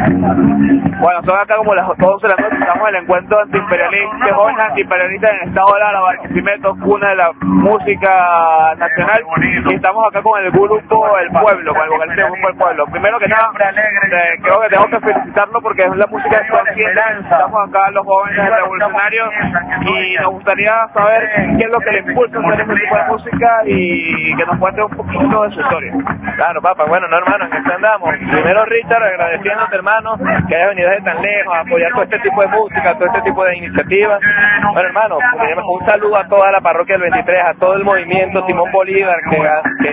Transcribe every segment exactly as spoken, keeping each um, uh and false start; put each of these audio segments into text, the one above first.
Bueno, son acá como las once de la noche, estamos en el encuentro antiimperialista, jóvenes antiimperialistas en el estado de Lara, Barquisimeto, cuna de la música nacional, y estamos acá con el grupo El Pueblo, con el vocalista del grupo El Pueblo. Primero que nada, eh, creo que tengo que felicitarlo porque es la música consciente. Estamos acá los jóvenes revolucionarios y nos gustaría saber qué es lo que le impulsa a hacer este tipo de música y que nos cuente un poquito de su historia. Claro, papá, bueno, no, hermano, en esto andamos. Primero, Richard, agradeciéndote, hermano, que hayas venido desde tan lejos a apoyar todo este tipo de música, todo este tipo de iniciativas. Bueno, hermano, un saludo a toda la parroquia del veintitrés, a todo el movimiento Simón Bolívar, que, que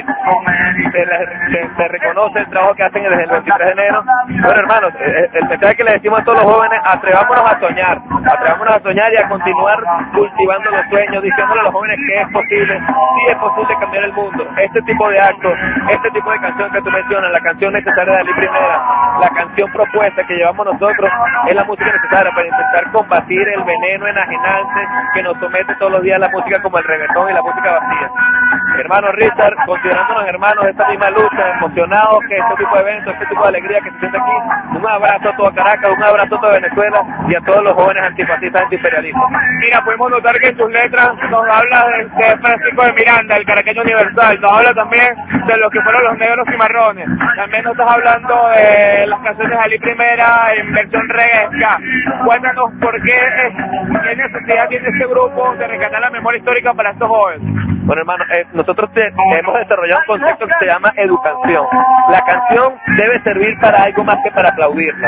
se, se, se reconoce el trabajo que hacen desde el veintitrés de enero. Bueno, hermanos, el, el mensaje que le decimos a todos los jóvenes: atrevámonos a soñar, atrevámonos a soñar y a continuar cultivando los sueños, diciéndole a los jóvenes que es posible, sí es posible cambiar el mundo. Este tipo de actos, este tipo de canción que tú mencionas, la canción necesaria de Ali Primera, la canción propuesta que llevamos nosotros, es la música necesaria para intentar combatir el veneno enajenante que nos somete todos los días la música como el reggaetón y la música vacía. Hermano Richard, considerándonos hermanos de esta misma lucha, emocionados que este tipo de eventos, este tipo de alegría que se siente aquí, un abrazo a toda Caracas, un abrazo a toda Venezuela y a todos los jóvenes antifascistas antiimperialistas. Mira, podemos notar que en tus letras nos habla de, de Francisco de Miranda, el caraqueño universal, nos habla también de los que fueron los negros y marrones, también nos estás hablando de las canciones de Ali Primera en versión reggae ska. Cuéntanos por qué, es, qué necesidad tiene este grupo de rescatar la memoria histórica para estos jóvenes. Bueno, hermano, eh, nosotros te, hemos desarrollado un concepto que se llama educación. La canción debe servir para algo más que para aplaudirla.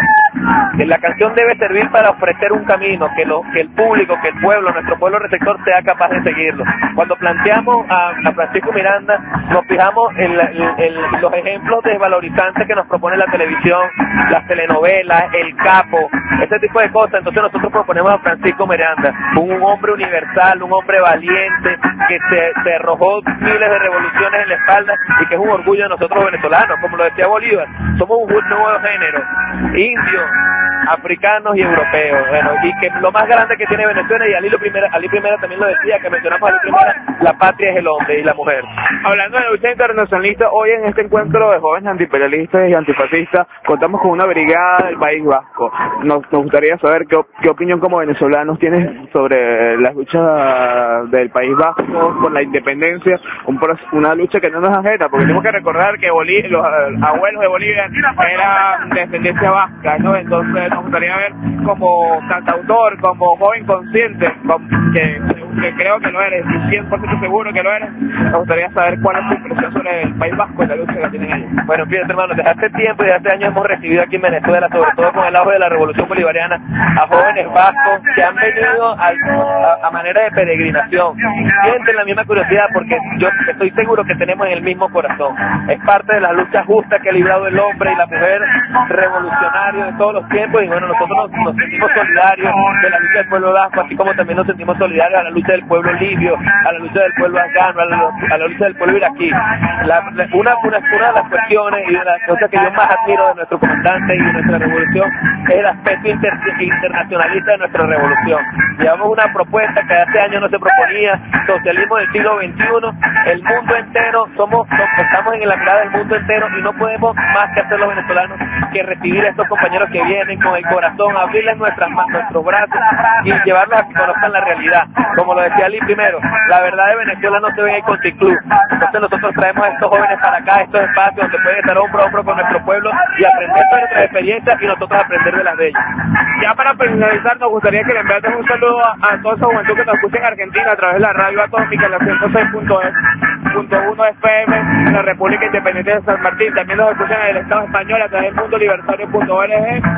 La canción debe servir para ofrecer un camino, que, lo, que el público, que el pueblo, nuestro pueblo receptor sea capaz de seguirlo. Cuando planteamos a, a Francisco Miranda, nos fijamos en, la, en, en los ejemplos desvalorizantes que nos propone la televisión, las telenovelas, el capo, ese tipo de cosas. Entonces nosotros proponemos a Francisco Miranda, un, un hombre universal, un hombre valiente, que se, se arrojó miles de revoluciones en la espalda y que es un orgullo de nosotros venezolanos. Como lo decía Bolívar, somos un nuevo género, indios, africanos y europeos. Bueno, y que lo más grande que tiene Venezuela, y Ali, lo primera, Ali Primera también lo decía, que mencionamos a Ali Primera, la patria es el hombre y la mujer. Hablando de lucha internacionalista, hoy en este encuentro de jóvenes antiimperialistas y antifascistas, contamos con una brigada del País Vasco. Nos, nos gustaría saber qué, qué opinión como venezolanos tienes sobre las luchas del País Vasco por la independencia, un, una lucha que no nos ajena, porque tenemos que recordar que Bolí los abuelos de Bolivia eran de descendencia vasca, ¿no? Entonces nos gustaría ver como cantautor, como joven consciente, como que, que creo que lo eres, y cien por ciento seguro que lo eres, nos gustaría saber cuál es tu impresión sobre el País Vasco y la lucha que tienen ellos. Bueno, fíjate, hermano, desde hace tiempo y desde hace años hemos recibido aquí en Venezuela, sobre todo con el auge de la Revolución Bolivariana, a jóvenes vascos que han venido a, a, a manera de peregrinación. Sienten la misma curiosidad porque yo estoy seguro que tenemos en el mismo corazón. Es parte de las luchas justas que ha librado el hombre y la mujer revolucionario de todos los tiempos, y bueno, nosotros nos, nos sentimos solidarios de la lucha del pueblo vasco, así como también nos sentimos solidarios a la lucha del pueblo libio, a la lucha del pueblo afgano, a la, a la lucha del pueblo iraquí. La, la, una, una, una de las cuestiones y de las cosas que yo más admiro de nuestro comandante y de nuestra revolución es el aspecto inter, internacionalista de nuestra revolución. Llevamos una propuesta que hace años no se proponía, socialismo del siglo veintiuno, el mundo entero, somos, estamos en la mirada del mundo entero y no podemos más que hacer los venezolanos que recibir a estos compañeros que vienen con el corazón, abrirles nuestras nuestros brazos y llevarlos a que conozcan la realidad. Como lo decía Ali primero, la verdad de Venezuela no se ve en el Conti Club. Entonces nosotros traemos a estos jóvenes para acá, a estos espacios donde pueden estar hombro a hombro con nuestro pueblo y aprender de nuestras experiencias y nosotros aprender de las de ellos. Ya para finalizar, nos gustaría que le enviases un saludo a, a toda esa juventud que nos escucha en Argentina a través de la radio atómica, la ciento seis punto uno F M, en la República Independiente de San Martín. También nos escuchan en el Estado español a través del mundo libertario punto org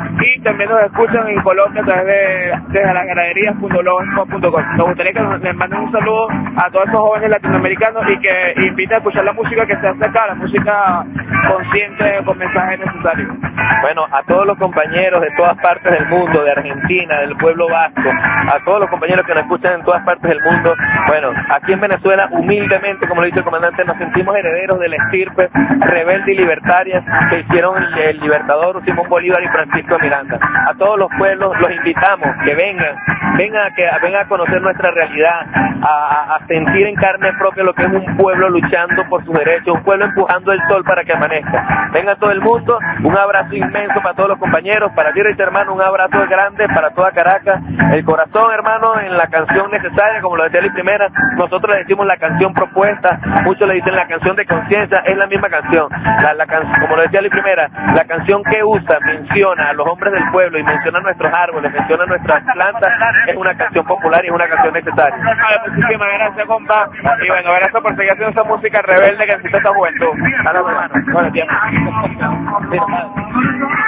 y también nos escuchan en Colombia a través de desde las ganaderías punto blogspot punto com. Nos gustaría que nos, les manden un saludo a todos esos jóvenes latinoamericanos y que inviten a escuchar la música que se hace acá, la música consciente con mensajes necesarios. Bueno, a todos los compañeros de todas partes del mundo, de Argentina, del pueblo vasco, a todos los compañeros que nos escuchan en todas partes del mundo, bueno, aquí en Venezuela, humildemente, como lo dice el comandante, nos sentimos herederos de la estirpe rebelde y libertaria que hicieron el, el libertador Simón Bolívar y Francisco de Miranda. A todos los pueblos los invitamos que vengan, vengan a, que, vengan a conocer nuestra realidad, a, a sentir en carne propia lo que es un pueblo luchando por sus derechos, un pueblo empujando el sol para que amanezca. Venga todo el mundo, un abrazo inmenso para todos los compañeros, para ti, Richard, hermano, un abrazo grande para toda Caracas. El corazón, hermano, en la canción necesaria, como lo decía la primera, nosotros le decimos la canción propuesta, muchos le dicen la canción de conciencia, es la misma canción. La, la can, como lo decía la primera, la canción que usa, menciona a los hombres del pueblo y menciona nuestros árboles, menciona nuestras plantas, es una canción popular y es una canción necesaria. Muchísimas gracias, compa. Y bueno, gracias por seguir haciendo esa música rebelde que necesita esta juventud. A la hermano. Bueno, tiempo.